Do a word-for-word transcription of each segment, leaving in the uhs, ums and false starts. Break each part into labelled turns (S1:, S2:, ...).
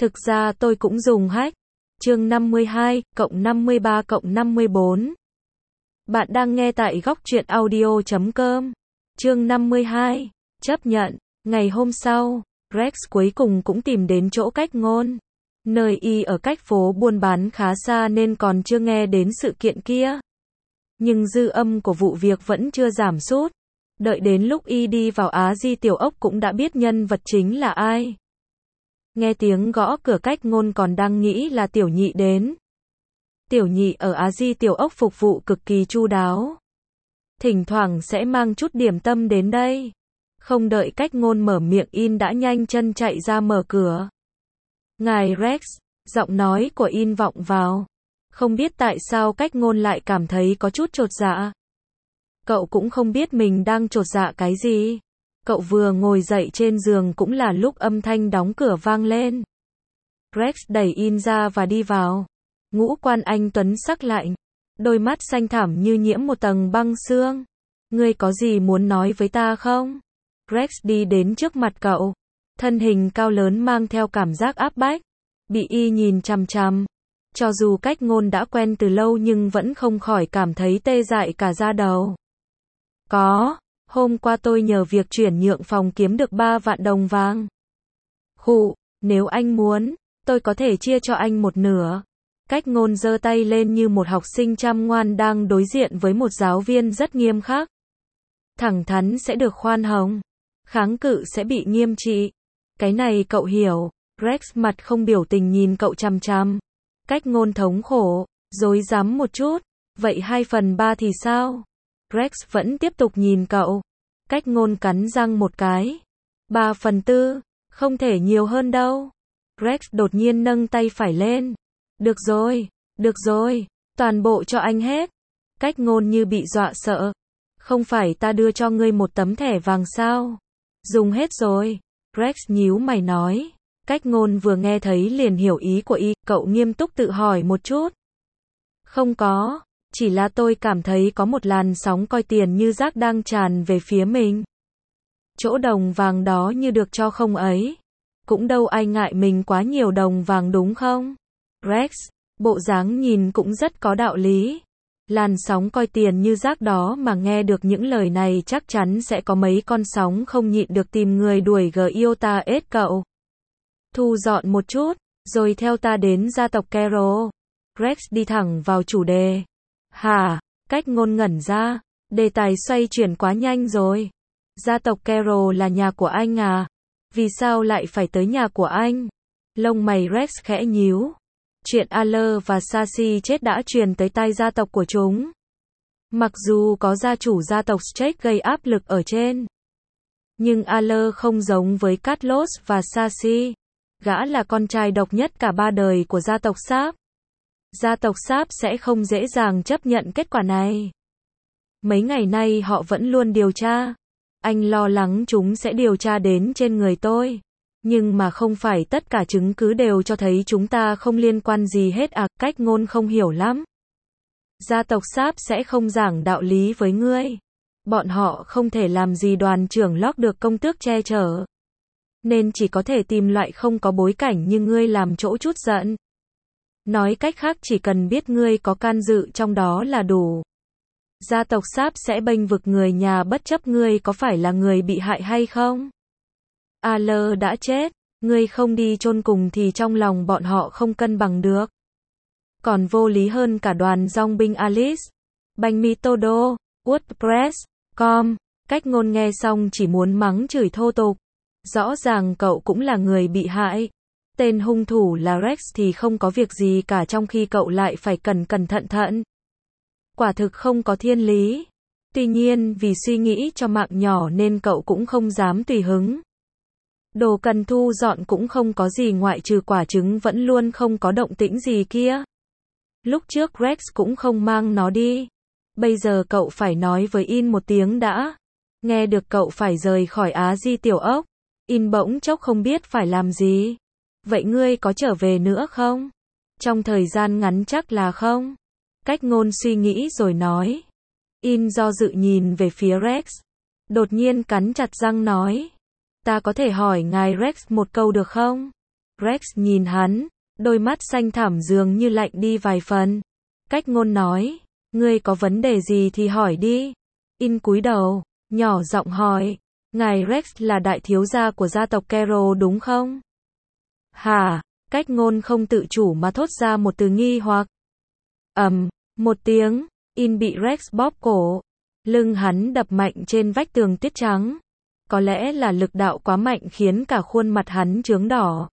S1: Thực ra tôi cũng dùng hack. Chương năm mươi hai, cộng năm mươi ba cộng năm mươi bốn. Bạn đang nghe tại góc truyện audio chấm com. Chương năm mươi hai, chấp nhận. Ngày hôm sau, Rex cuối cùng cũng tìm đến chỗ Cách Ngôn. Nơi y ở cách phố buôn bán khá xa nên còn chưa nghe đến sự kiện kia. Nhưng dư âm của vụ việc vẫn chưa giảm sút. Đợi đến lúc y đi vào Á Di Tiểu Ốc cũng đã biết nhân vật chính là ai. Nghe tiếng gõ cửa Cách Ngôn còn đang nghĩ là Tiểu Nhị đến. Tiểu Nhị ở Á Di Tiểu Ốc phục vụ cực kỳ chu đáo. Thỉnh thoảng sẽ mang chút điểm tâm đến đây. Không đợi Cách Ngôn mở miệng In đã nhanh chân chạy ra mở cửa. Ngài Rex, giọng nói của In vọng vào. Không biết tại sao Cách Ngôn lại cảm thấy có chút chột dạ. Cậu cũng không biết mình đang chột dạ cái gì. Cậu vừa ngồi dậy trên giường cũng là lúc âm thanh đóng cửa vang lên. Rex đẩy In ra và đi vào. Ngũ quan anh tuấn sắc lạnh. Đôi mắt xanh thẳm như nhiễm một tầng băng xương. Ngươi có gì muốn nói với ta không? Rex đi đến trước mặt cậu. Thân hình cao lớn mang theo cảm giác áp bách. Bị y nhìn chằm chằm. Cho dù Cách Ngôn đã quen từ lâu nhưng vẫn không khỏi cảm thấy tê dại cả da đầu. Có, hôm qua tôi nhờ việc chuyển nhượng phòng kiếm được ba vạn đồng vàng. Khụ, nếu anh muốn, tôi có thể chia cho anh một nửa. Cách Ngôn giơ tay lên như một học sinh chăm ngoan đang đối diện với một giáo viên rất nghiêm khắc. Thẳng thắn sẽ được khoan hồng. Kháng cự sẽ bị nghiêm trị. Cái này cậu hiểu. Rex mặt không biểu tình nhìn cậu chằm chằm. Cách Ngôn thống khổ, rối rắm một chút. Vậy hai phần ba thì sao? Rex vẫn tiếp tục nhìn cậu. Cách Ngôn cắn răng một cái. Ba phần tư, không thể nhiều hơn đâu. Rex đột nhiên nâng tay phải lên. Được rồi, được rồi, toàn bộ cho anh hết. Cách Ngôn như bị dọa sợ. Không phải ta đưa cho ngươi một tấm thẻ vàng sao? Dùng hết rồi. Rex nhíu mày nói. Cách Ngôn vừa nghe thấy liền hiểu ý của y, cậu nghiêm túc tự hỏi một chút. Không có, chỉ là tôi cảm thấy có một làn sóng coi tiền như rác đang tràn về phía mình. Chỗ đồng vàng đó như được cho không ấy. Cũng đâu ai ngại mình quá nhiều đồng vàng đúng không? Rex, bộ dáng nhìn cũng rất có đạo lý. Làn sóng coi tiền như rác đó mà nghe được những lời này chắc chắn sẽ có mấy con sóng không nhịn được tìm người đuổi gờ yêu ta ết cậu. Thu dọn một chút, rồi theo ta đến gia tộc Carol. Rex đi thẳng vào chủ đề. Hả? Cách Ngôn ngẩn ra. Đề tài xoay chuyển quá nhanh rồi. Gia tộc Carol là nhà của anh à? Vì sao lại phải tới nhà của anh? Lông mày Rex khẽ nhíu. Chuyện Aller và Sashi chết đã truyền tới tai gia tộc của chúng. Mặc dù có gia chủ gia tộc Strake gây áp lực ở trên. Nhưng Aller không giống với Carlos và Sashi. Gã là con trai độc nhất cả ba đời của gia tộc Sáp. Gia tộc Sáp sẽ không dễ dàng chấp nhận kết quả này. Mấy ngày nay họ vẫn luôn điều tra. Anh lo lắng chúng sẽ điều tra đến trên người tôi. Nhưng mà không phải tất cả chứng cứ đều cho thấy chúng ta không liên quan gì hết à? Cách Ngôn không hiểu lắm. Gia tộc Sáp sẽ không giảng đạo lý với ngươi. Bọn họ không thể làm gì đoàn trưởng Locke được công tước che chở. Nên chỉ có thể tìm loại không có bối cảnh như ngươi làm chỗ chút giận. Nói cách khác chỉ cần biết ngươi có can dự trong đó là đủ. Gia tộc Sáp sẽ bênh vực người nhà bất chấp ngươi có phải là người bị hại hay không. Aller đã chết, ngươi không đi chôn cùng thì trong lòng bọn họ không cân bằng được. Còn vô lý hơn cả đoàn dòng binh Alice. Banh mi todo, WordPress, com. Cách Ngôn nghe xong chỉ muốn mắng chửi thô tục. Rõ ràng cậu cũng là người bị hại. Tên hung thủ là Rex thì không có việc gì cả trong khi cậu lại phải cẩn cẩn thận thận. Quả thực không có thiên lý. Tuy nhiên vì suy nghĩ cho mạng nhỏ nên cậu cũng không dám tùy hứng. Đồ cần thu dọn cũng không có gì ngoại trừ quả trứng vẫn luôn không có động tĩnh gì kia. Lúc trước Rex cũng không mang nó đi. Bây giờ cậu phải nói với In một tiếng đã. Nghe được cậu phải rời khỏi Á Di Tiểu Ốc. In bỗng chốc không biết phải làm gì. Vậy ngươi có trở về nữa không? Trong thời gian ngắn chắc là không. Cách Ngôn suy nghĩ rồi nói. In do dự nhìn về phía Rex. Đột nhiên cắn chặt răng nói. Ta có thể hỏi ngài Rex một câu được không? Rex nhìn hắn, đôi mắt xanh thẳm dường như lạnh đi vài phần. Cách ngôn nói, ngươi có vấn đề gì thì hỏi đi. In cúi đầu, nhỏ giọng hỏi, ngài Rex là đại thiếu gia của gia tộc Carroll đúng không? Hả? Cách ngôn không tự chủ mà thốt ra một từ nghi hoặc. Ầm, một tiếng, In bị Rex bóp cổ. Lưng hắn đập mạnh trên vách tường tuyết trắng. Có lẽ là lực đạo quá mạnh khiến cả khuôn mặt hắn chướng đỏ.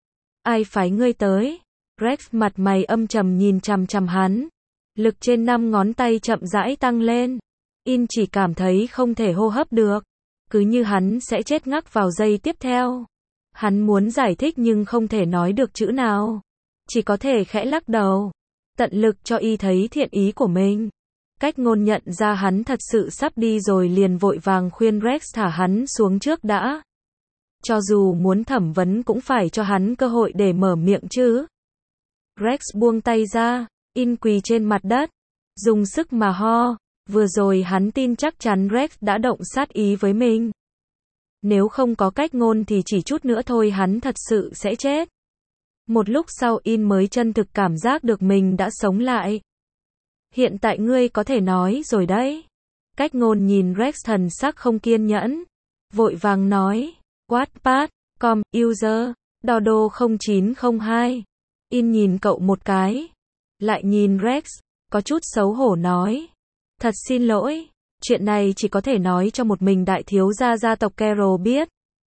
S1: Ai phái ngươi tới? Rex mặt mày âm trầm nhìn chằm chằm hắn. Lực trên năm ngón tay chậm rãi tăng lên. In chỉ cảm thấy không thể hô hấp được. Cứ như hắn sẽ chết ngắc vào giây tiếp theo. Hắn muốn giải thích nhưng không thể nói được chữ nào. Chỉ có thể khẽ lắc đầu. Tận lực cho y thấy thiện ý của mình. Cách ngôn nhận ra hắn thật sự sắp đi rồi liền vội vàng khuyên Rex thả hắn xuống trước đã. Cho dù muốn thẩm vấn cũng phải cho hắn cơ hội để mở miệng chứ. Rex buông tay ra, In quỳ trên mặt đất. Dùng sức mà ho. Vừa rồi hắn tin chắc chắn Rex đã động sát ý với mình. Nếu không có cách ngôn thì chỉ chút nữa thôi hắn thật sự sẽ chết. Một lúc sau In mới chân thực cảm giác được mình đã sống lại. Hiện tại ngươi có thể nói rồi đấy. Cách ngôn nhìn Rex thần sắc không kiên nhẫn. Vội vàng nói, Wattpad, com, user, Dodo không chín không hai. In nhìn cậu một cái. Lại nhìn Rex, có chút xấu hổ nói. Thật xin lỗi, chuyện này chỉ có thể nói cho một mình đại thiếu gia gia tộc Carroll biết.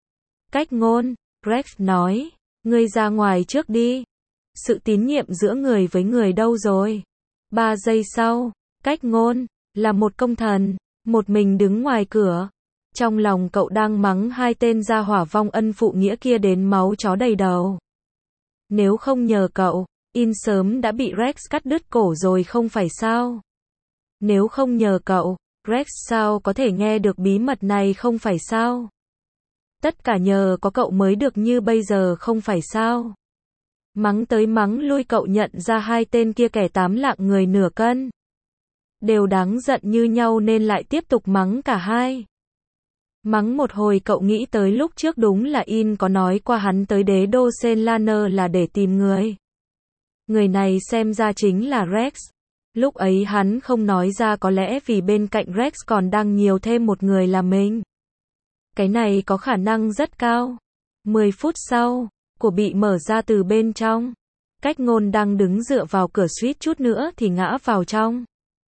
S1: Cách ngôn, Rex nói, ngươi ra ngoài trước đi. Sự tín nhiệm giữa người với người đâu rồi? Ba giây sau, cách ngôn, là một công thần, một mình đứng ngoài cửa. Trong lòng cậu đang mắng hai tên gia hỏa vong ân phụ nghĩa kia đến máu chó đầy đầu. Nếu không nhờ cậu, In sớm đã bị Rex cắt đứt cổ rồi không phải sao? Nếu không nhờ cậu, Rex sao có thể nghe được bí mật này không phải sao? Tất cả nhờ có cậu mới được như bây giờ không phải sao? Mắng tới mắng lui cậu nhận ra hai tên kia kẻ tám lạng người nửa cân. Đều đáng giận như nhau nên lại tiếp tục mắng cả hai. Mắng một hồi cậu nghĩ tới lúc trước đúng là In có nói qua hắn tới đế đô Senlaner là để tìm người. Người này xem ra chính là Rex. Lúc ấy hắn không nói ra có lẽ vì bên cạnh Rex còn đang nhiều thêm một người là mình. Cái này có khả năng rất cao. Mười phút sau, cửa bị mở ra từ bên trong. Cách ngôn đang đứng dựa vào cửa suýt chút nữa thì ngã vào trong.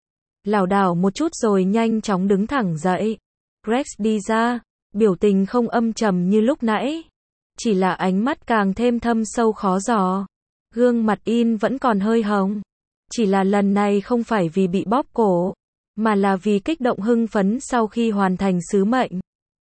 S1: Lảo đảo một chút rồi nhanh chóng đứng thẳng dậy. Rex đi ra, biểu tình không âm trầm như lúc nãy. Chỉ là ánh mắt càng thêm thâm sâu khó dò. Gương mặt In vẫn còn hơi hồng. Chỉ là lần này không phải vì bị bóp cổ, mà là vì kích động hưng phấn sau khi hoàn thành sứ mệnh.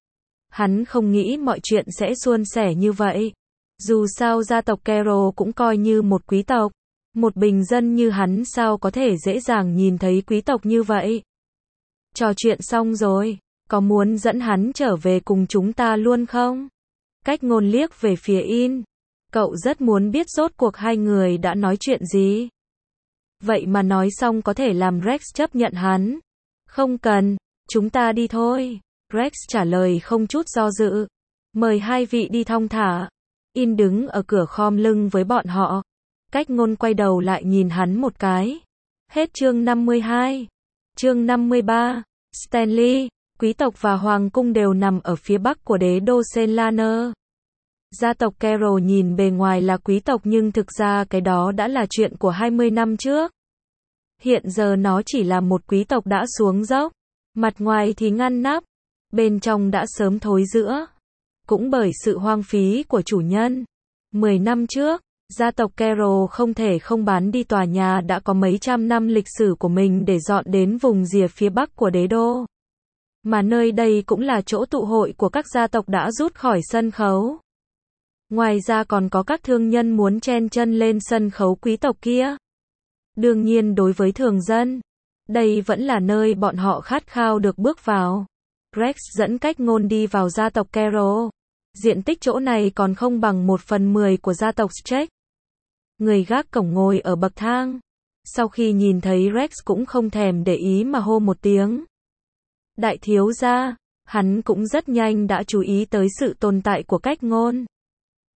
S1: Hắn không nghĩ mọi chuyện sẽ suôn sẻ như vậy. Dù sao gia tộc Carroll cũng coi như một quý tộc. Một bình dân như hắn sao có thể dễ dàng nhìn thấy quý tộc như vậy. Trò chuyện xong rồi, có muốn dẫn hắn trở về cùng chúng ta luôn không? Cách ngôn liếc về phía In. Cậu rất muốn biết rốt cuộc hai người đã nói chuyện gì. Vậy mà nói xong có thể làm Rex chấp nhận hắn. Không cần, chúng ta đi thôi. Rex trả lời không chút do dự. Mời hai vị đi thong thả. In đứng ở cửa khom lưng với bọn họ. Cách ngôn quay đầu lại nhìn hắn một cái. Hết chương năm mươi hai. Chương năm mươi ba. Stanley, quý tộc và hoàng cung đều nằm ở phía bắc của đế đô Senlaner. Gia tộc Carroll nhìn bề ngoài là quý tộc nhưng thực ra cái đó đã là chuyện của hai mươi năm trước. Hiện giờ nó chỉ là một quý tộc đã xuống dốc. Mặt ngoài thì ngăn nắp, bên trong đã sớm thối rữa. Cũng bởi sự hoang phí của chủ nhân. Mười năm trước, gia tộc Carroll không thể không bán đi tòa nhà đã có mấy trăm năm lịch sử của mình để dọn đến vùng rìa phía bắc của đế đô. Mà nơi đây cũng là chỗ tụ hội của các gia tộc đã rút khỏi sân khấu. Ngoài ra còn có các thương nhân muốn chen chân lên sân khấu quý tộc kia. Đương nhiên đối với thường dân, đây vẫn là nơi bọn họ khát khao được bước vào. Rex dẫn cách ngôn đi vào gia tộc Carroll. Diện tích chỗ này còn không bằng một phần mười của gia tộc Streck. Người gác cổng ngồi ở bậc thang. Sau khi nhìn thấy Rex cũng không thèm để ý mà hô một tiếng. Đại thiếu gia, hắn cũng rất nhanh đã chú ý tới sự tồn tại của cách ngôn.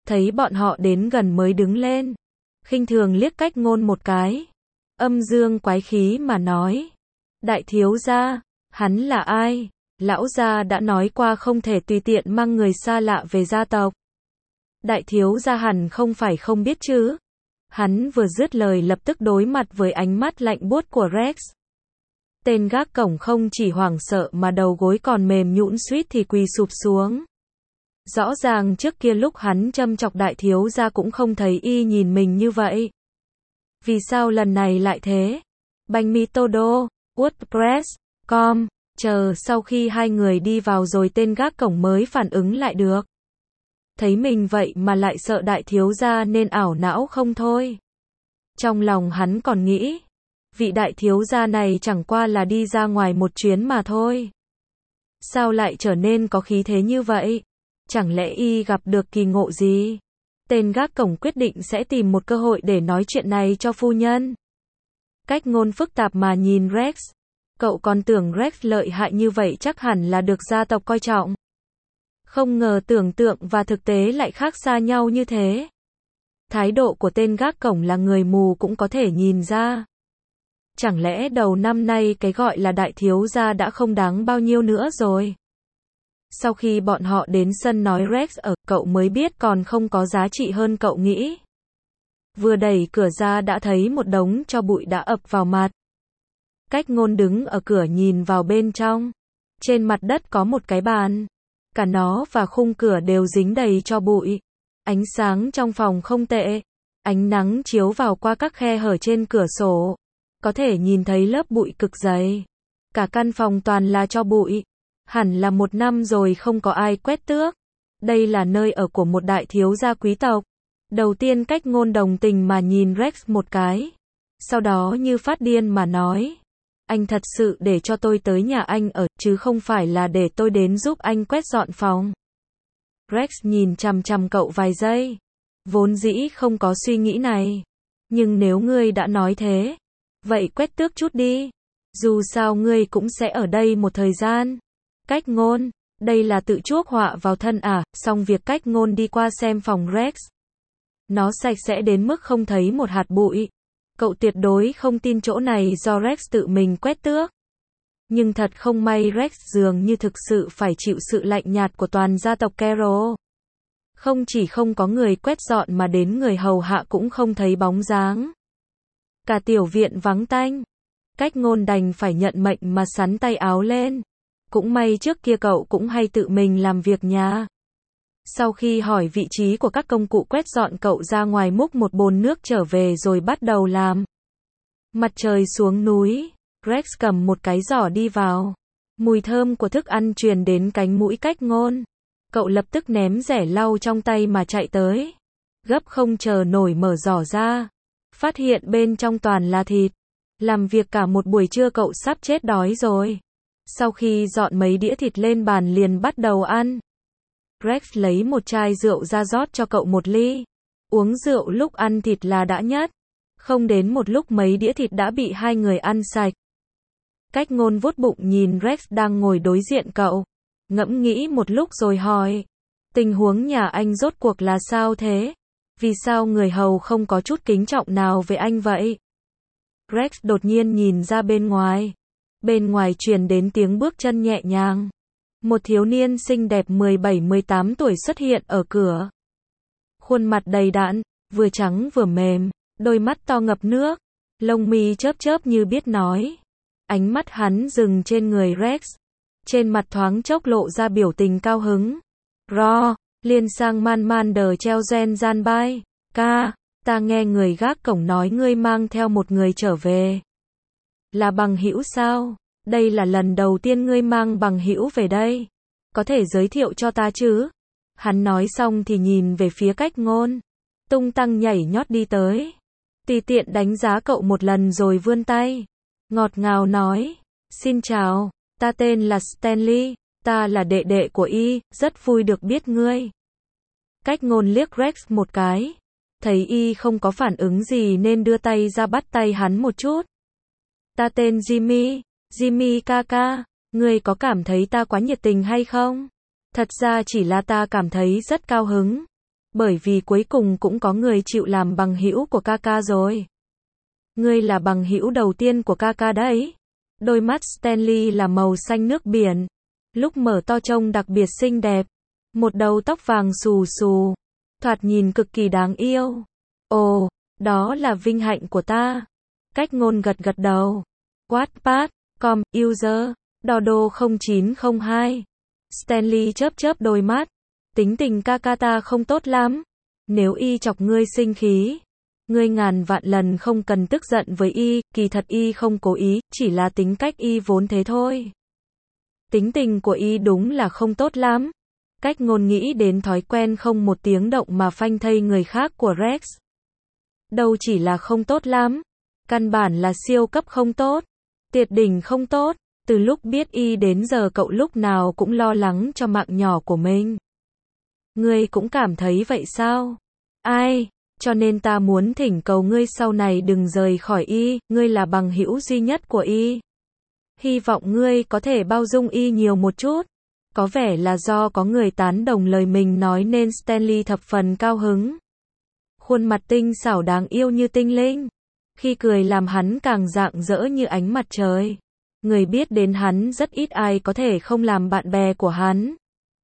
S1: thấy bọn họ đến gần mới đứng lên, khinh thường liếc Cách Ngôn một cái, âm dương quái khí mà nói, đại thiếu gia, hắn là ai? Lão gia đã nói qua không thể tùy tiện mang người xa lạ về gia tộc. Đại thiếu gia hẳn không phải không biết chứ. Hắn vừa dứt lời lập tức đối mặt với ánh mắt lạnh buốt của Rex. Tên gác cổng không chỉ hoảng sợ mà đầu gối còn mềm nhũn suýt thì quỳ sụp xuống. Rõ ràng trước kia lúc hắn châm chọc đại thiếu gia cũng không thấy y nhìn mình như vậy. Vì sao lần này lại thế? Bánh mì Todo, WordPress, com, chờ sau khi hai người đi vào rồi tên gác cổng mới phản ứng lại được. Thấy mình vậy mà lại sợ đại thiếu gia nên ảo não không thôi. Trong lòng hắn còn nghĩ, vị đại thiếu gia này chẳng qua là đi ra ngoài một chuyến mà thôi. Sao lại trở nên có khí thế như vậy? Chẳng lẽ y gặp được kỳ ngộ gì? Tên gác cổng quyết định sẽ tìm một cơ hội để nói chuyện này cho phu nhân. Cách Ngôn phức tạp mà nhìn Rex. Cậu còn tưởng Rex lợi hại như vậy chắc hẳn là được gia tộc coi trọng. Không ngờ tưởng tượng và thực tế lại khác xa nhau như thế. Thái độ của tên gác cổng là người mù cũng có thể nhìn ra. Chẳng lẽ đầu năm nay cái gọi là đại thiếu gia đã không đáng bao nhiêu nữa rồi? Sau khi bọn họ đến sân nói Rex ở, cậu mới biết còn không có giá trị hơn cậu nghĩ. Vừa đẩy cửa ra đã thấy một đống tro bụi đã ập vào mặt. Cách Ngôn đứng ở cửa nhìn vào bên trong. Trên mặt đất có một cái bàn. Cả nó và khung cửa đều dính đầy tro bụi. Ánh sáng trong phòng không tệ. Ánh nắng chiếu vào qua các khe hở trên cửa sổ. Có thể nhìn thấy lớp bụi cực dày. Cả căn phòng toàn là tro bụi. Hẳn là một năm rồi không có ai quét tước. Đây là nơi ở của một đại thiếu gia quý tộc. Đầu tiên Cách Ngôn đồng tình mà nhìn Rex một cái. Sau đó như phát điên mà nói. Anh thật sự để cho tôi tới nhà anh ở, chứ không phải là để tôi đến giúp anh quét dọn phòng. Rex nhìn chằm chằm cậu vài giây. Vốn dĩ không có suy nghĩ này. Nhưng nếu ngươi đã nói thế, vậy quét tước chút đi. Dù sao ngươi cũng sẽ ở đây một thời gian. Cách Ngôn, đây là tự chuốc họa vào thân à? Xong việc Cách Ngôn đi qua xem phòng Rex. Nó sạch sẽ đến mức không thấy một hạt bụi. Cậu tuyệt đối không tin chỗ này do Rex tự mình quét tước. Nhưng thật không may Rex dường như thực sự phải chịu sự lạnh nhạt của toàn gia tộc Carroll. Không chỉ không có người quét dọn mà đến người hầu hạ cũng không thấy bóng dáng. Cả tiểu viện vắng tanh. Cách Ngôn đành phải nhận mệnh mà xắn tay áo lên. Cũng may trước kia cậu cũng hay tự mình làm việc nhà. Sau khi hỏi vị trí của các công cụ quét dọn cậu ra ngoài múc một bồn nước trở về rồi bắt đầu làm. Mặt trời xuống núi, Rex cầm một cái giỏ đi vào. Mùi thơm của thức ăn truyền đến cánh mũi Cách Ngôn. Cậu lập tức ném rẻ lau trong tay mà chạy tới. Gấp không chờ nổi mở giỏ ra. Phát hiện bên trong toàn là thịt. Làm việc cả một buổi trưa cậu sắp chết đói rồi. Sau khi dọn mấy đĩa thịt lên bàn liền bắt đầu ăn. Rex lấy một chai rượu ra rót cho cậu một ly. Uống rượu lúc ăn thịt là đã nhất. Không đến một lúc mấy đĩa thịt đã bị hai người ăn sạch. Cách Ngôn vuốt bụng nhìn Rex đang ngồi đối diện cậu. Ngẫm nghĩ một lúc rồi hỏi. Tình huống nhà anh rốt cuộc là sao thế? Vì sao người hầu không có chút kính trọng nào về anh vậy? Rex đột nhiên nhìn ra bên ngoài. Bên ngoài truyền đến tiếng bước chân nhẹ nhàng. Một thiếu niên xinh đẹp mười bảy mười tám tuổi xuất hiện ở cửa. Khuôn mặt đầy đặn, vừa trắng vừa mềm, đôi mắt to ngập nước, lông mi chớp chớp như biết nói. Ánh mắt hắn dừng trên người Rex. Trên mặt thoáng chốc lộ ra biểu tình cao hứng. Ro, liên sang man man đờ treo gen gian bai. Ca, ta nghe người gác cổng nói ngươi mang theo một người trở về. Là bằng hữu sao? Đây là lần đầu tiên ngươi mang bằng hữu về đây. Có thể giới thiệu cho ta chứ? Hắn nói xong thì nhìn về phía Cách Ngôn. Tung tăng nhảy nhót đi tới. Tùy tiện đánh giá cậu một lần rồi vươn tay. Ngọt ngào nói. Xin chào, ta tên là Stanley. Ta là đệ đệ của y, rất vui được biết ngươi. Cách Ngôn liếc Rex một cái. Thấy y không có phản ứng gì nên đưa tay ra bắt tay hắn một chút. Ta tên Jimmy. Jimmy ca ca, ngươi có cảm thấy ta quá nhiệt tình hay không? Thật ra chỉ là ta cảm thấy rất cao hứng. Bởi vì cuối cùng cũng có người chịu làm bằng hữu của Kaka rồi. Ngươi là bằng hữu đầu tiên của Kaka đấy. Đôi mắt Stanley là màu xanh nước biển. Lúc mở to trông đặc biệt xinh đẹp. Một đầu tóc vàng xù xù. Thoạt nhìn cực kỳ đáng yêu. Ồ, đó là vinh hạnh của ta. Cách ngôn gật gật đầu. Wattpad, com, user, Dodo không chín không hai. Stanley chớp chớp đôi mắt. Tính tình Kaka ta không tốt lắm. Nếu y chọc ngươi sinh khí, ngươi ngàn vạn lần không cần tức giận với y, kỳ thật y không cố ý, chỉ là tính cách y vốn thế thôi. Tính tình của y đúng là không tốt lắm. Cách ngôn nghĩ đến thói quen không một tiếng động mà phanh thây người khác của Rex. Đâu chỉ là không tốt lắm, căn bản là siêu cấp không tốt, tuyệt đỉnh không tốt. Từ lúc biết y đến giờ cậu lúc nào cũng lo lắng cho mạng nhỏ của mình. Ngươi cũng cảm thấy vậy sao? Ai? Cho nên ta muốn thỉnh cầu ngươi sau này đừng rời khỏi y, ngươi là bằng hữu duy nhất của y. Hy vọng ngươi có thể bao dung y nhiều một chút. Có vẻ là do có người tán đồng lời mình nói nên Stanley thập phần cao hứng. Khuôn mặt tinh xảo đáng yêu như tinh linh. Khi cười làm hắn càng rạng rỡ như ánh mặt trời. Người biết đến hắn rất ít ai có thể không làm bạn bè của hắn.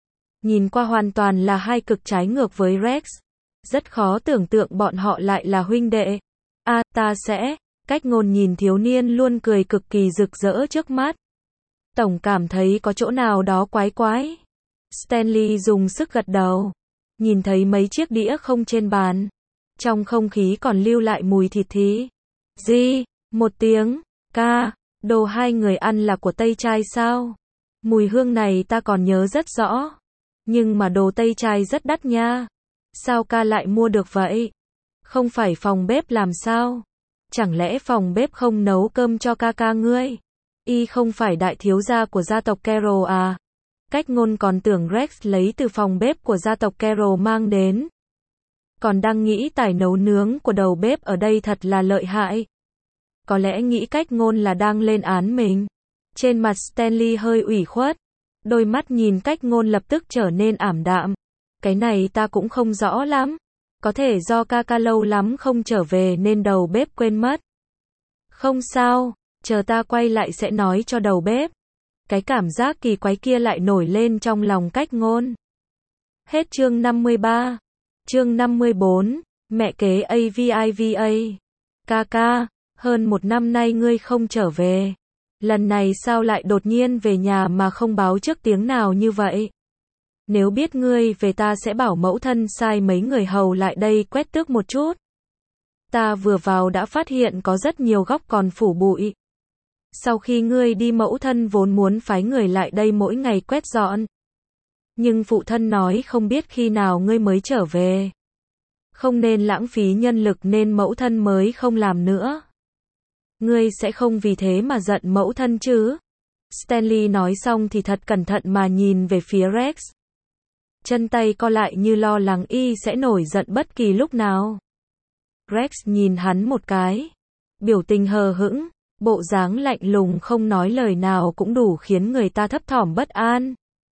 S1: Nhìn qua hoàn toàn là hai cực trái ngược với Rex. Rất khó tưởng tượng bọn họ lại là huynh đệ. À, ta sẽ. Cách ngôn nhìn thiếu niên luôn cười cực kỳ rực rỡ trước mắt. Tổng cảm thấy có chỗ nào đó quái quái. Stanley dùng sức gật đầu. Nhìn thấy mấy chiếc đĩa không trên bàn. Trong không khí còn lưu lại mùi thịt thí. Gì? Một tiếng. Ca. Đồ hai người ăn là của Tây Trai sao? Mùi hương này ta còn nhớ rất rõ. Nhưng mà đồ Tây Trai rất đắt nha. Sao ca lại mua được vậy? Không phải phòng bếp làm sao? Chẳng lẽ phòng bếp không nấu cơm cho ca ca ngươi? Y không phải đại thiếu gia của gia tộc Carroll à? Cách ngôn còn tưởng Rex lấy từ phòng bếp của gia tộc Carroll mang đến. Còn đang nghĩ tài nấu nướng của đầu bếp ở đây thật là lợi hại. Có lẽ nghĩ cách ngôn là đang lên án mình. Trên mặt Stanley hơi ủy khuất. Đôi mắt nhìn cách ngôn lập tức trở nên ảm đạm. Cái này ta cũng không rõ lắm. Có thể do ca ca lâu lắm không trở về nên đầu bếp quên mất. Không sao, chờ ta quay lại sẽ nói cho đầu bếp. Cái cảm giác kỳ quái kia lại nổi lên trong lòng cách ngôn. Hết chương năm mươi ba. Chương năm mươi bốn. Mẹ kế a vê i vê a. Ca ca, hơn một năm nay ngươi không trở về. Lần này sao lại đột nhiên về nhà mà không báo trước tiếng nào như vậy? Nếu biết ngươi về ta sẽ bảo mẫu thân sai mấy người hầu lại đây quét tước một chút. Ta vừa vào đã phát hiện có rất nhiều góc còn phủ bụi. Sau khi ngươi đi mẫu thân vốn muốn phái người lại đây mỗi ngày quét dọn. Nhưng phụ thân nói không biết khi nào ngươi mới trở về. Không nên lãng phí nhân lực nên mẫu thân mới không làm nữa. Ngươi sẽ không vì thế mà giận mẫu thân chứ? Stanley nói xong thì thật cẩn thận mà nhìn về phía Rex. Chân tay co lại như lo lắng y sẽ nổi giận bất kỳ lúc nào. Rex nhìn hắn một cái. Biểu tình hờ hững, bộ dáng lạnh lùng không nói lời nào cũng đủ khiến người ta thấp thỏm bất an.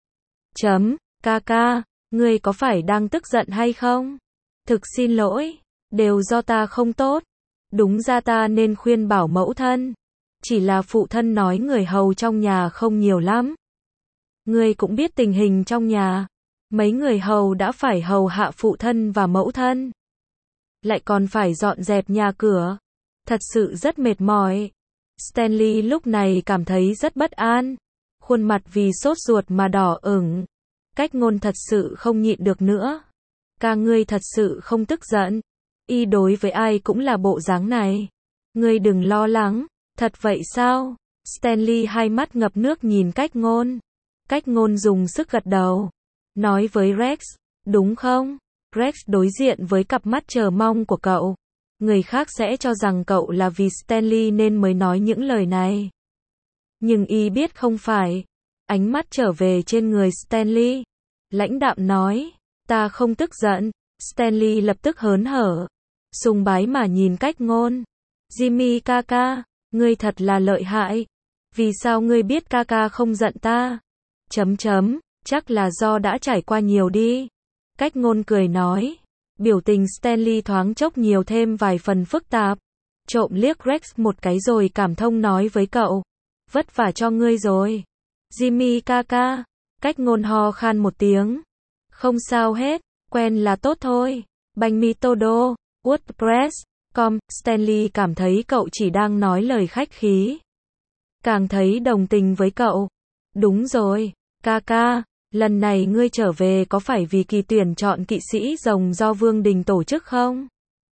S1: Chấm, ca ca, ngươi có phải đang tức giận hay không? Thực xin lỗi, đều do ta không tốt. Đúng ra ta nên khuyên bảo mẫu thân. Chỉ là phụ thân nói người hầu trong nhà không nhiều lắm. Ngươi cũng biết tình hình trong nhà. Mấy người hầu đã phải hầu hạ phụ thân và mẫu thân. Lại còn phải dọn dẹp nhà cửa. Thật sự rất mệt mỏi. Stanley lúc này cảm thấy rất bất an. Khuôn mặt vì sốt ruột mà đỏ ửng. Cách ngôn thật sự không nhịn được nữa. Ca ngươi thật sự không tức giận. Y đối với ai cũng là bộ dáng này. Ngươi đừng lo lắng. Thật vậy sao? Stanley hai mắt ngập nước nhìn cách ngôn. Cách ngôn dùng sức gật đầu. Nói với Rex. Đúng không? Rex đối diện với cặp mắt chờ mong của cậu. Người khác sẽ cho rằng cậu là vì Stanley nên mới nói những lời này. Nhưng y biết không phải. Ánh mắt trở về trên người Stanley. Lãnh đạm nói. Ta không tức giận. Stanley lập tức hớn hở. Sùng bái mà nhìn cách ngôn. Jimmy ca ca, ngươi thật là lợi hại. Vì sao ngươi biết ca ca không giận ta? Chấm chấm, chắc là do đã trải qua nhiều đi. Cách ngôn cười nói. Biểu tình Stanley thoáng chốc nhiều thêm vài phần phức tạp. Trộm liếc Rex một cái rồi cảm thông nói với cậu. Vất vả cho ngươi rồi. Jimmy ca ca. Cách ngôn ho khan một tiếng. Không sao hết, quen là tốt thôi. Bánh mì todo, WordPress, com, Stanley cảm thấy cậu chỉ đang nói lời khách khí. Càng thấy đồng tình với cậu. Đúng rồi, ca ca, lần này ngươi trở về có phải vì kỳ tuyển chọn kỵ sĩ rồng do Vương Đình tổ chức không?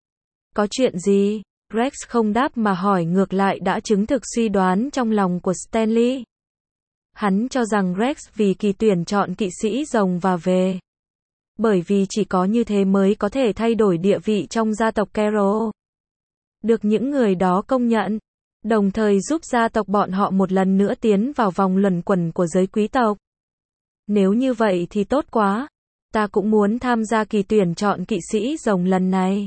S1: Có chuyện gì? Rex không đáp mà hỏi ngược lại đã chứng thực suy đoán trong lòng của Stanley. Hắn cho rằng Rex vì kỳ tuyển chọn kỵ sĩ rồng và về. Bởi vì chỉ có như thế mới có thể thay đổi địa vị trong gia tộc Carroll. Được những người đó công nhận, đồng thời giúp gia tộc bọn họ một lần nữa tiến vào vòng luẩn quẩn của giới quý tộc. Nếu như vậy thì tốt quá. Ta cũng muốn tham gia kỳ tuyển chọn kỵ sĩ rồng lần này.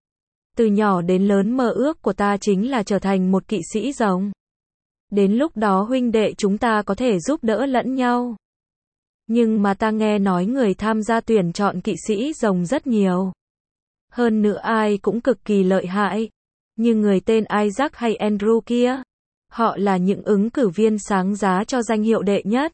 S1: Từ nhỏ đến lớn mơ ước của ta chính là trở thành một kỵ sĩ rồng. Đến lúc đó huynh đệ chúng ta có thể giúp đỡ lẫn nhau. Nhưng mà ta nghe nói người tham gia tuyển chọn kỵ sĩ rồng rất nhiều. Hơn nữa ai cũng cực kỳ lợi hại. Như người tên Isaac hay Andrew kia. Họ là những ứng cử viên sáng giá cho danh hiệu đệ nhất.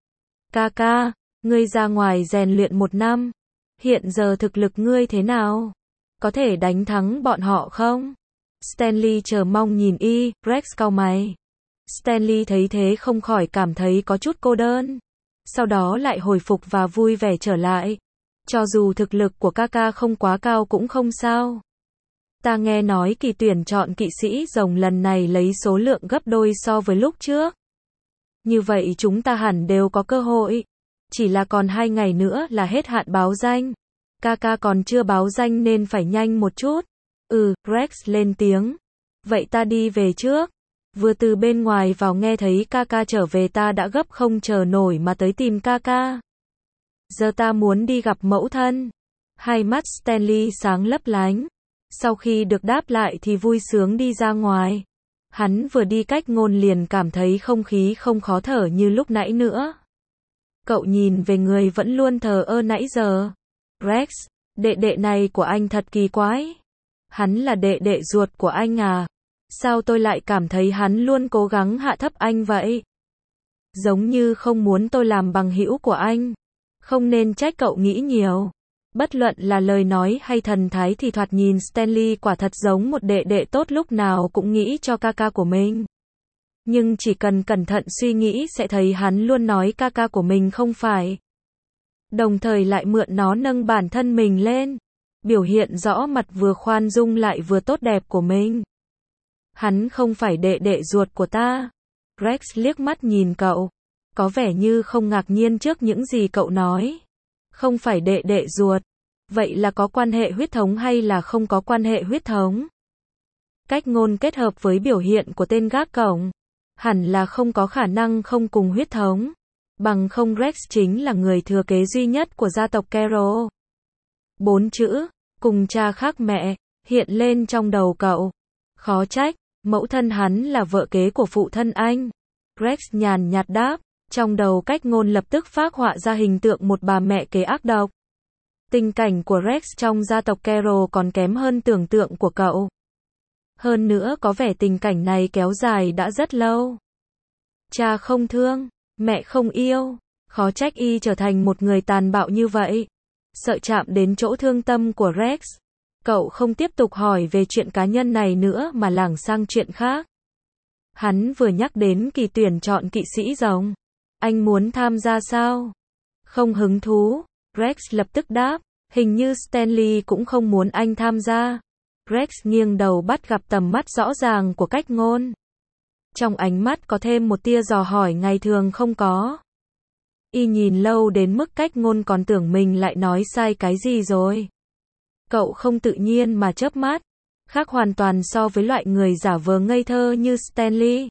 S1: Ca ca, ngươi ra ngoài rèn luyện một năm. Hiện giờ thực lực ngươi thế nào? Có thể đánh thắng bọn họ không? Stanley chờ mong nhìn y, Rex cau mày. Stanley thấy thế không khỏi cảm thấy có chút cô đơn. Sau đó lại hồi phục và vui vẻ trở lại. Cho dù thực lực của ca ca không quá cao cũng không sao. Ta nghe nói kỳ tuyển chọn kỵ sĩ rồng lần này lấy số lượng gấp đôi so với lúc trước. Như vậy chúng ta hẳn đều có cơ hội. Chỉ là còn hai ngày nữa là hết hạn báo danh. Ca ca còn chưa báo danh nên phải nhanh một chút. Ừ, Rex lên tiếng. Vậy ta đi về trước. Vừa từ bên ngoài vào nghe thấy ca ca trở về ta đã gấp không chờ nổi mà tới tìm ca ca. Giờ ta muốn đi gặp mẫu thân. Hai mắt Stanley sáng lấp lánh. Sau khi được đáp lại thì vui sướng đi ra ngoài. Hắn vừa đi cách ngôn liền cảm thấy không khí không khó thở như lúc nãy nữa. Cậu nhìn về người vẫn luôn thờ ơ nãy giờ. Rex, đệ đệ này của anh thật kỳ quái. Hắn là đệ đệ ruột của anh à? Sao tôi lại cảm thấy hắn luôn cố gắng hạ thấp anh vậy? Giống như không muốn tôi làm bằng hữu của anh. Không nên trách cậu nghĩ nhiều. Bất luận là lời nói hay thần thái thì thoạt nhìn Stanley quả thật giống một đệ đệ tốt lúc nào cũng nghĩ cho ca ca của mình. Nhưng chỉ cần cẩn thận suy nghĩ sẽ thấy hắn luôn nói ca ca của mình không phải. Đồng thời lại mượn nó nâng bản thân mình lên. Biểu hiện rõ mặt vừa khoan dung lại vừa tốt đẹp của mình. Hắn không phải đệ đệ ruột của ta. Rex liếc mắt nhìn cậu. Có vẻ như không ngạc nhiên trước những gì cậu nói. Không phải đệ đệ ruột. Vậy là có quan hệ huyết thống hay là không có quan hệ huyết thống? Cách ngôn kết hợp với biểu hiện của tên gác cổng. Hẳn là không có khả năng không cùng huyết thống. Bằng không Rex chính là người thừa kế duy nhất của gia tộc Carroll. Bốn chữ, cùng cha khác mẹ, hiện lên trong đầu cậu. Khó trách, mẫu thân hắn là vợ kế của phụ thân anh. Rex nhàn nhạt đáp, trong đầu cách ngôn lập tức phác họa ra hình tượng một bà mẹ kế ác độc. Tình cảnh của Rex trong gia tộc Carroll còn kém hơn tưởng tượng của cậu. Hơn nữa có vẻ tình cảnh này kéo dài đã rất lâu. Cha không thương, mẹ không yêu, khó trách y trở thành một người tàn bạo như vậy. Sợ chạm đến chỗ thương tâm của Rex. Cậu không tiếp tục hỏi về chuyện cá nhân này nữa mà lảng sang chuyện khác. Hắn vừa nhắc đến kỳ tuyển chọn kỵ sĩ rồng. Anh muốn tham gia sao? Không hứng thú. Rex lập tức đáp. Hình như Stanley cũng không muốn anh tham gia. Rex nghiêng đầu bắt gặp tầm mắt rõ ràng của cách ngôn. Trong ánh mắt có thêm một tia dò hỏi ngày thường không có. Y nhìn lâu đến mức cách ngôn còn tưởng mình lại nói sai cái gì rồi. Cậu không tự nhiên mà chớp mắt. Khác hoàn toàn so với loại người giả vờ ngây thơ như Stanley.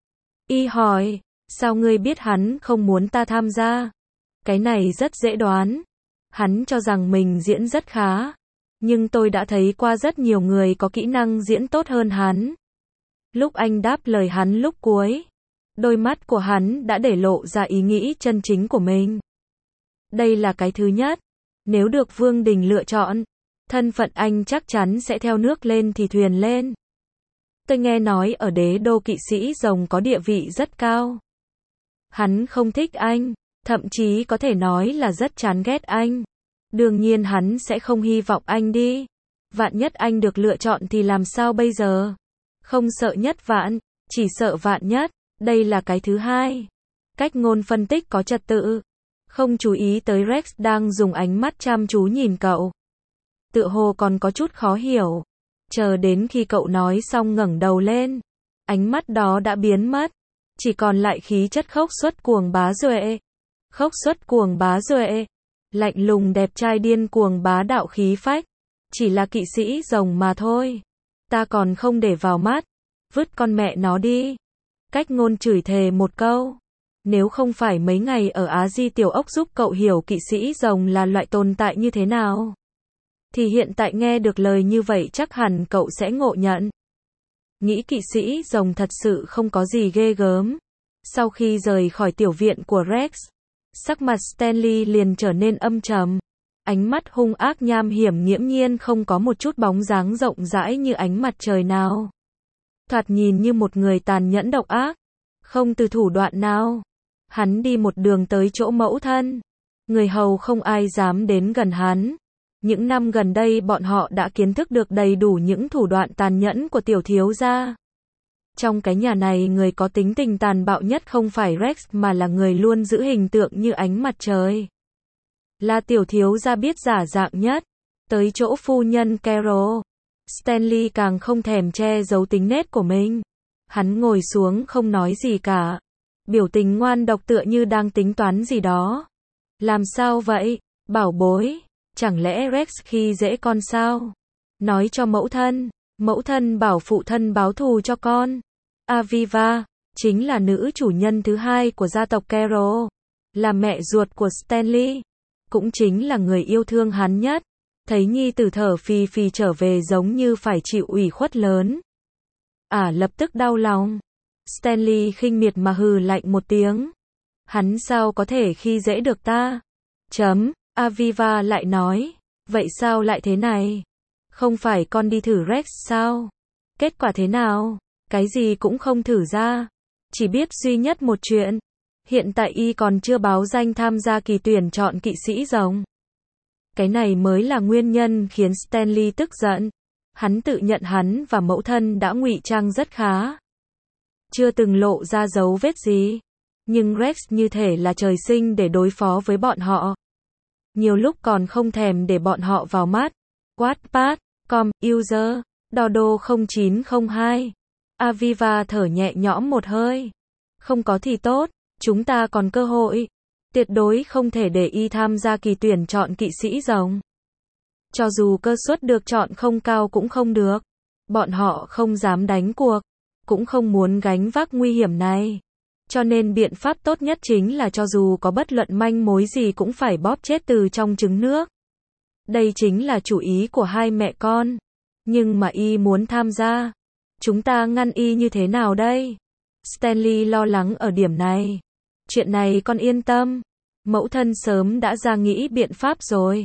S1: Y hỏi, sao ngươi biết hắn không muốn ta tham gia? Cái này rất dễ đoán. Hắn cho rằng mình diễn rất khá. Nhưng tôi đã thấy qua rất nhiều người có kỹ năng diễn tốt hơn hắn. Lúc anh đáp lời hắn lúc cuối, đôi mắt của hắn đã để lộ ra ý nghĩ chân chính của mình. Đây là cái thứ nhất. Nếu được Vương Đình lựa chọn, Thân phận anh chắc chắn sẽ theo nước lên thì thuyền lên. Tôi nghe nói ở đế đô kỵ sĩ rồng có địa vị rất cao. Hắn không thích anh, thậm chí có thể nói là rất chán ghét anh. Đương nhiên hắn sẽ không hy vọng anh đi. Vạn nhất anh được lựa chọn thì làm sao bây giờ? Không sợ nhất vạn, chỉ sợ vạn nhất. Đây là cái thứ hai. Cách ngôn phân tích có trật tự. Không chú ý tới Rex đang dùng ánh mắt chăm chú nhìn cậu. Tựa hồ còn có chút khó hiểu. Chờ đến khi cậu nói xong ngẩng đầu lên. Ánh mắt đó đã biến mất. Chỉ còn lại khí chất khốc xuất cuồng bá duệ. Khốc xuất cuồng bá duệ. Lạnh lùng đẹp trai điên cuồng bá đạo khí phách. Chỉ là kỵ sĩ rồng mà thôi. Ta còn không để vào mắt. Vứt con mẹ nó đi. Cách ngôn chửi thề một câu. Nếu không phải mấy ngày ở Á Di Tiểu Ốc giúp cậu hiểu kỵ sĩ rồng là loại tồn tại như thế nào, thì hiện tại nghe được lời như vậy chắc hẳn cậu sẽ ngộ nhận. Nghĩ kỵ sĩ rồng thật sự không có gì ghê gớm. Sau khi rời khỏi tiểu viện của Rex, sắc mặt Stanley liền trở nên âm trầm. Ánh mắt hung ác nham hiểm nghiễm nhiên không có một chút bóng dáng rộng rãi như ánh mặt trời nào. Thoạt nhìn như một người tàn nhẫn độc ác, không từ thủ đoạn nào. Hắn đi một đường tới chỗ mẫu thân. Người hầu không ai dám đến gần hắn. Những năm gần đây bọn họ đã kiến thức được đầy đủ những thủ đoạn tàn nhẫn của tiểu thiếu gia. Trong cái nhà này người có tính tình tàn bạo nhất không phải Rex mà là người luôn giữ hình tượng như ánh mặt trời. Là tiểu thiếu gia biết giả dạng nhất. Tới chỗ phu nhân Carol, Stanley càng không thèm che giấu tính nết của mình. Hắn ngồi xuống không nói gì cả. Biểu tình ngoan độc tựa như đang tính toán gì đó. Làm sao vậy, bảo bối? Chẳng lẽ Rex khi dễ con sao? Nói cho mẫu thân. Mẫu thân bảo phụ thân báo thù cho con. Aviva, chính là nữ chủ nhân thứ hai của gia tộc Carol. Là mẹ ruột của Stanley. Cũng chính là người yêu thương hắn nhất. Thấy nhi tử thở phì phì trở về giống như phải chịu ủy khuất lớn. À lập tức đau lòng. Stanley khinh miệt mà hừ lạnh một tiếng. Hắn sao có thể khi dễ được ta? Chấm, Aviva lại nói. Vậy sao lại thế này? Không phải con đi thử Rex sao? Kết quả thế nào? Cái gì cũng không thử ra. Chỉ biết duy nhất một chuyện. Hiện tại y còn chưa báo danh tham gia kỳ tuyển chọn kỵ sĩ rồng. Cái này mới là nguyên nhân khiến Stanley tức giận. Hắn tự nhận hắn và mẫu thân đã ngụy trang rất khá. Chưa từng lộ ra dấu vết gì. Nhưng Rex như thể là trời sinh để đối phó với bọn họ. Nhiều lúc còn không thèm để bọn họ vào mắt. Wattpad, com, user, Dodo không chín không hai. Aviva thở nhẹ nhõm một hơi. Không có thì tốt, chúng ta còn cơ hội. Tuyệt đối không thể để y tham gia kỳ tuyển chọn kỵ sĩ rồng. Cho dù cơ suất được chọn không cao cũng không được. Bọn họ không dám đánh cuộc, cũng không muốn gánh vác nguy hiểm này. Cho nên biện pháp tốt nhất chính là cho dù có bất luận manh mối gì cũng phải bóp chết từ trong trứng nước. Đây chính là chủ ý của hai mẹ con. Nhưng mà y muốn tham gia. Chúng ta ngăn y như thế nào đây? Stanley lo lắng ở điểm này. Chuyện này con yên tâm. Mẫu thân sớm đã ra nghĩ biện pháp rồi.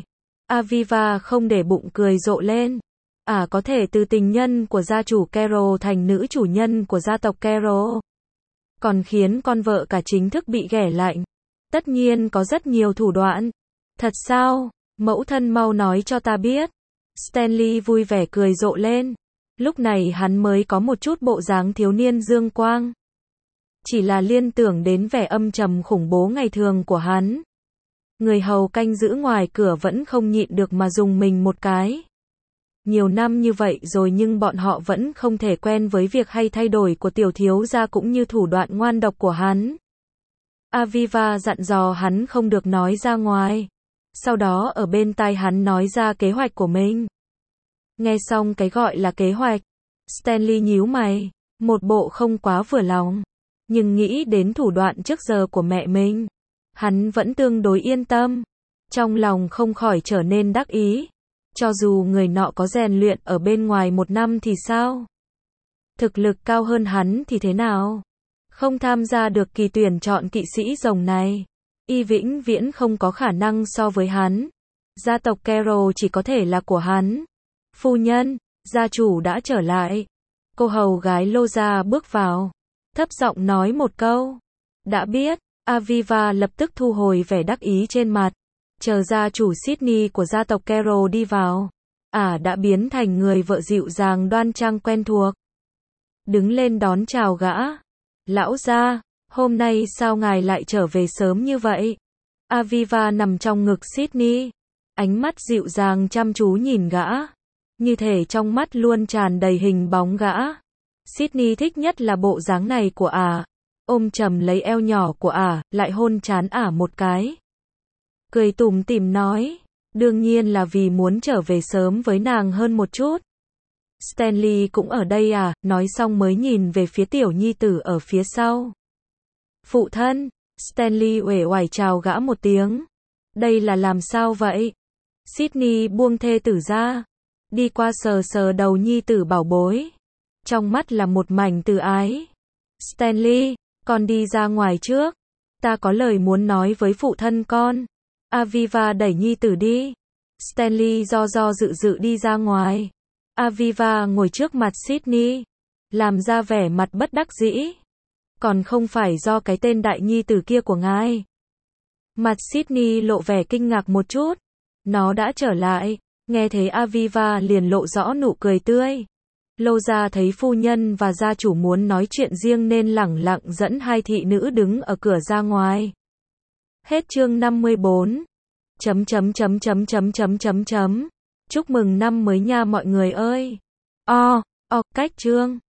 S1: Aviva không để bụng cười rộ lên. À có thể từ tình nhân của gia chủ Carol thành nữ chủ nhân của gia tộc Carol. Còn khiến con vợ cả chính thức bị ghẻ lạnh. Tất nhiên có rất nhiều thủ đoạn. Thật sao? Mẫu thân mau nói cho ta biết. Stanley vui vẻ cười rộ lên. Lúc này hắn mới có một chút bộ dáng thiếu niên dương quang. Chỉ là liên tưởng đến vẻ âm trầm khủng bố ngày thường của hắn. Người hầu canh giữ ngoài cửa vẫn không nhịn được mà dùng mình một cái. Nhiều năm như vậy rồi nhưng bọn họ vẫn không thể quen với việc hay thay đổi của tiểu thiếu gia cũng như thủ đoạn ngoan độc của hắn. Aviva dặn dò hắn không được nói ra ngoài. Sau đó ở bên tai hắn nói ra kế hoạch của mình. Nghe xong cái gọi là kế hoạch, Stanley nhíu mày, một bộ không quá vừa lòng. Nhưng nghĩ đến thủ đoạn trước giờ của mẹ mình, hắn vẫn tương đối yên tâm. Trong lòng không khỏi trở nên đắc ý. Cho dù người nọ có rèn luyện ở bên ngoài một năm thì sao? Thực lực cao hơn hắn thì thế nào? Không tham gia được kỳ tuyển chọn kỵ sĩ rồng này. Y vĩnh viễn không có khả năng so với hắn. Gia tộc Carroll chỉ có thể là của hắn. Phu nhân, gia chủ đã trở lại. Cô hầu gái Loza bước vào, thấp giọng nói một câu. Đã biết, Aviva lập tức thu hồi vẻ đắc ý trên mặt. Chờ gia chủ Sydney của gia tộc Carroll đi vào, ả à đã biến thành người vợ dịu dàng đoan trang quen thuộc. Đứng lên đón chào gã. Lão gia, hôm nay sao ngài lại trở về sớm như vậy? Aviva nằm trong ngực Sydney, ánh mắt dịu dàng chăm chú nhìn gã, như thể trong mắt luôn tràn đầy hình bóng gã. Sydney thích nhất là bộ dáng này của ả, à. Ôm chầm lấy eo nhỏ của ả, à, lại hôn trán ả à một cái. Cười tủm tỉm nói, đương nhiên là vì muốn trở về sớm với nàng hơn một chút. Stanley cũng ở đây à, nói xong mới nhìn về phía tiểu nhi tử ở phía sau. Phụ thân, Stanley uể oải chào gã một tiếng. Đây là làm sao vậy? Sydney buông thê tử ra, đi qua sờ sờ đầu nhi tử bảo bối. Trong mắt là một mảnh từ ái. Stanley, con đi ra ngoài trước. Ta có lời muốn nói với phụ thân con. Aviva đẩy nhi tử đi. Stanley do do dự dự đi ra ngoài. Aviva ngồi trước mặt Sydney, làm ra vẻ mặt bất đắc dĩ. Còn không phải do cái tên đại nhi tử kia của ngài. Mặt Sydney lộ vẻ kinh ngạc một chút. Nó đã trở lại. Nghe thấy Aviva liền lộ rõ nụ cười tươi. Loza thấy phu nhân và gia chủ muốn nói chuyện riêng nên lẳng lặng dẫn hai thị nữ đứng ở cửa ra ngoài. Hết chương năm mươi bốn. Chấm chấm chấm chấm chấm chấm chấm chấm. Chúc mừng năm mới nha mọi người ơi. O, o, cách chương.